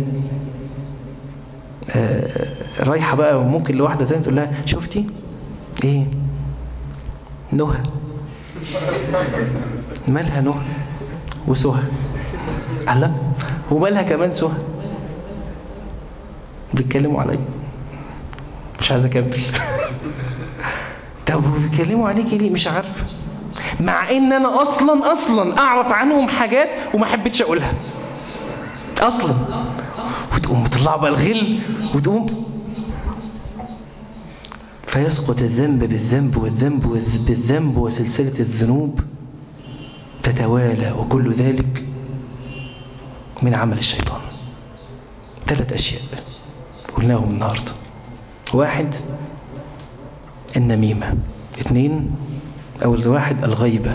آه رايحة بقى، وممكن لواحدة تانية تقول لها شفتي ايه نهى، مالها نهى وسهى؟ الله، ومالها كمان سهى؟ بيتكلموا عليا مش عايز اكمل. طب بيتكلموا عليكي ليه؟ مش عارفه، مع ان انا اصلا اصلا اعرف عنهم حاجات وما حبيتش اقولها اصلا. وتقوم مطلعه بقى الغل وتقوم، فيسقط الذنب بالذنب والذنب بالذنب وسلسلة الذنوب تتوالى، وكل ذلك من عمل الشيطان. ثلاث أشياء قلناهم النهاردة: واحد النميمة، اثنين أول واحد الغيبة،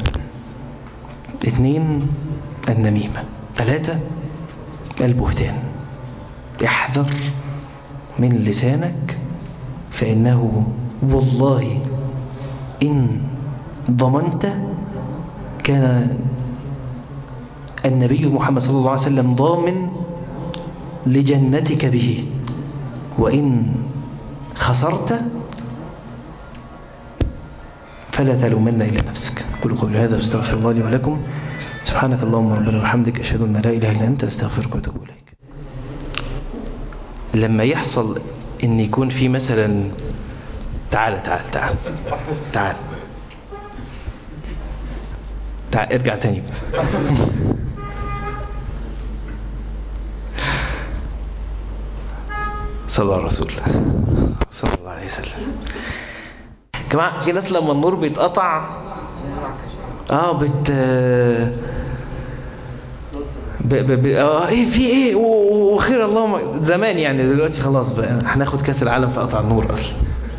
اثنين النميمة، ثلاثة البهتان. احذر من لسانك، فإنه والله إن ضمنت كان النبي محمد صلى الله عليه وسلم ضامن لجنتك به، وإن خسرت فلا تلومن إلى نفسك. قولوا قولي هذا واستغفر الله لي ولكم. سبحانك اللهم ربنا وبحمدك، أشهد أن لا إله إلا أنت، أستغفرك وأتوب إليك. لما يحصل إن يكون في مثلا، تعال تعال تعال تعال تعال ارجع تاني صلى الله عليه الرسول صلى الله عليه وسلم. جماعة في ناس لما النور بيتقطع اه بت ب... ب... ب... اه ايه في ايه وخير اللهم. زمان يعني، دلوقتي خلاص بقى هناخد كاس العالم في قطع النور اصلا.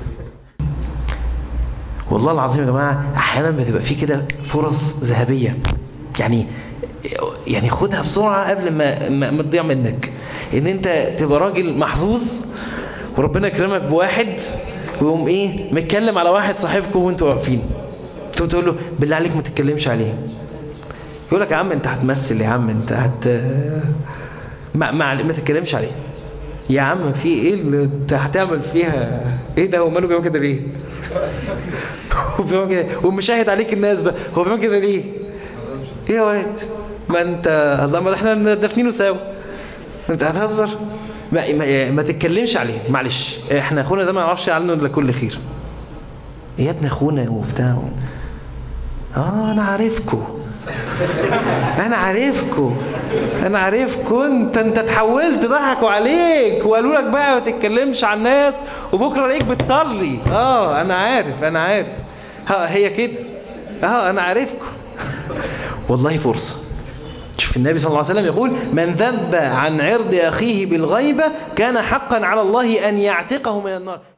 والله العظيم يا جماعه احيانا بتبقى في كده فرص ذهبيه، يعني يعني خدها بسرعه قبل ما ما تضيع منك. ان انت تبقى راجل محظوظ وربنا يكرمك بواحد ويقوم ايه متكلم على واحد صاحبكم وانتوا واقفين، تقول تقول له بالله عليك ما تتكلمش عليه. يقول لك يا عم انت هتمثل، يا عم انت هت ما ما, ما تتكلمش عليه يا عم. في ايه اللي انت هتعمل فيها؟ ايه ده؟ هو ماله بيعمل كده ليه؟ هو بيعمل كده ومشاهد عليك الناس بقى، هو بيعمل كده ليه؟ ايه يا واد؟ ما انت الله، ما احنا دافنينه سوا، انت هتهزر؟ ما, ما, ما تتكلمش عليه، معلش احنا اخونا ده ما نعرفش عنه الا كل خير. ايه يا ابن اخونا وبتاع؟ اه انا عارفكم انا عارفكم انا عارفكم انت انت اتحولت، ضحكوا عليك وقالوا لك بقى ما تتكلمش عن الناس، وبكره الاقيك بتصلي. اه انا عارف انا عارف ها هي كده. اه انا عارفكم. والله فرصه. شوف النبي صلى الله عليه وسلم يقول: من ذب عن عرض اخيه بالغيبه كان حقا على الله ان يعتقه من النار.